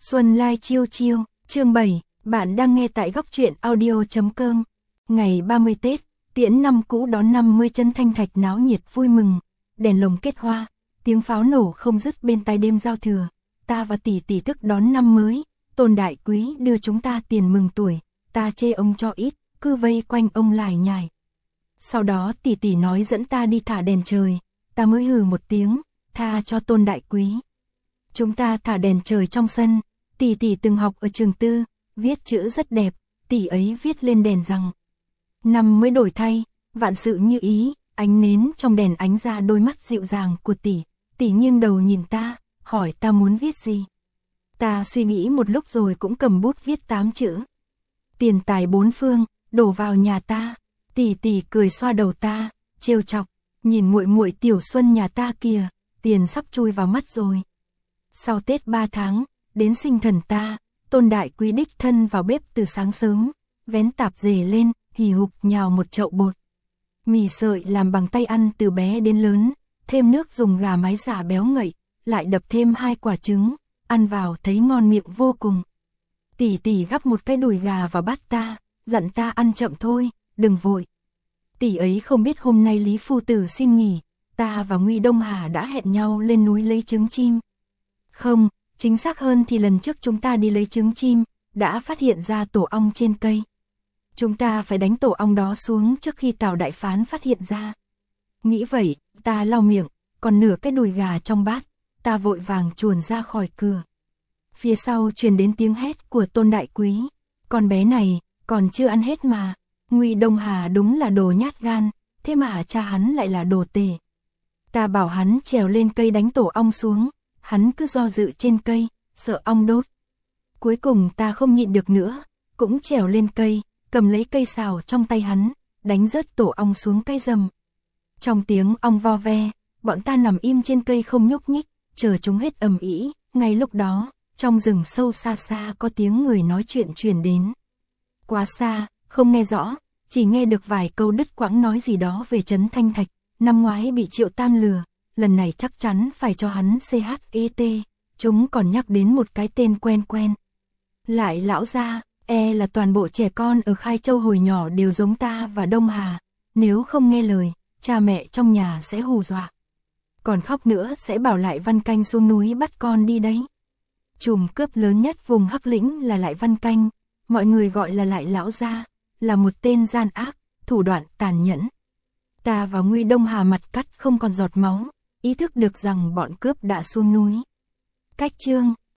Xuân Lai chiêu chiêu, chương 7, bạn đang nghe tại góc truyện audio.com. Ngày 30 Tết, tiễn năm cũ đón năm mới, Trấn Thanh Thạch náo nhiệt vui mừng, đèn lồng kết hoa, tiếng pháo nổ không dứt bên tai đêm giao thừa. Ta và tỷ tỷ thức đón năm mới, Tôn đại quý đưa chúng ta tiền mừng tuổi, ta chê ông cho ít, cứ vây quanh ông lải nhải. Sau đó tỷ tỷ nói dẫn ta đi thả đèn trời, ta mới hừ một tiếng, tha cho Tôn đại quý. Chúng ta thả đèn trời trong sân, tỷ tỷ từng học ở trường tư, viết chữ rất đẹp, tỷ ấy viết lên đèn rằng: năm mới đổi thay, vạn sự như ý. Ánh nến trong đèn ánh ra đôi mắt dịu dàng của tỷ. Tỷ nghiêng đầu nhìn ta, hỏi ta muốn viết gì. Ta suy nghĩ một lúc rồi cũng cầm bút viết 8 chữ: tiền tài bốn phương, đổ vào nhà ta. Tỷ tỷ cười xoa đầu ta, trêu chọc: nhìn muội muội tiểu Xuân nhà ta kìa, tiền sắp chui vào mắt rồi. Sau Tết 3 tháng, đến sinh thần ta, Tôn đại quý đích thân vào bếp từ sáng sớm, vén tạp dề lên, hì hục nhào một chậu bột. Mì sợi làm bằng tay ăn từ bé đến lớn, thêm nước dùng gà mái giả béo ngậy, lại đập thêm 2 quả trứng, ăn vào thấy ngon miệng vô cùng. Tỷ tỷ gắp một cái đùi gà vào bát ta, dặn ta ăn chậm thôi, đừng vội. Tỷ ấy không biết hôm nay Lý phu tử xin nghỉ, ta và Nguy Đông Hà đã hẹn nhau lên núi lấy trứng chim. Không, chính xác hơn thì lần trước chúng ta đi lấy trứng chim, đã phát hiện ra tổ ong trên cây. Chúng ta phải đánh tổ ong đó xuống trước khi Tào đại phán phát hiện ra. Nghĩ vậy, ta lau miệng, còn nửa cái đùi gà trong bát, ta vội vàng chuồn ra khỏi cửa. Phía sau truyền đến tiếng hét của Tôn đại quý: con bé này, còn chưa ăn hết mà. Nguy Đông Hà đúng là đồ nhát gan, thế mà cha hắn lại là đồ tể. Ta bảo hắn trèo lên cây đánh tổ ong xuống, hắn cứ do dự trên cây, sợ ong đốt. Cuối cùng ta không nhịn được nữa, cũng trèo lên cây, cầm lấy cây sào trong tay hắn, đánh rớt tổ ong xuống cái rầm. Trong tiếng ong vo ve, bọn ta nằm im trên cây không nhúc nhích, chờ chúng hết ầm ĩ. Ngay lúc đó, trong rừng sâu xa xa có tiếng người nói chuyện truyền đến. Quá xa, không nghe rõ, chỉ nghe được vài câu đứt quãng nói gì đó về Trấn Thanh Thạch. Năm ngoái bị Triệu Tam lừa, lần này chắc chắn phải cho hắn CHET. Chúng còn nhắc đến một cái tên quen quen. Lại lão gia, là toàn bộ trẻ con ở Khai Châu hồi nhỏ đều giống ta và Đông Hà. Nếu không nghe lời, cha mẹ trong nhà sẽ hù dọa. Còn khóc nữa sẽ bảo Lại Văn Canh xuống núi bắt con đi đấy. Trùm cướp lớn nhất vùng Hắc Lĩnh là Lại Văn Canh, mọi người gọi là Lại lão gia, là một tên gian ác, thủ đoạn tàn nhẫn. Ta và Nguy Đông Hà mặt cắt không còn giọt máu, ý thức được rằng bọn cướp đã xuống núi. Cách chương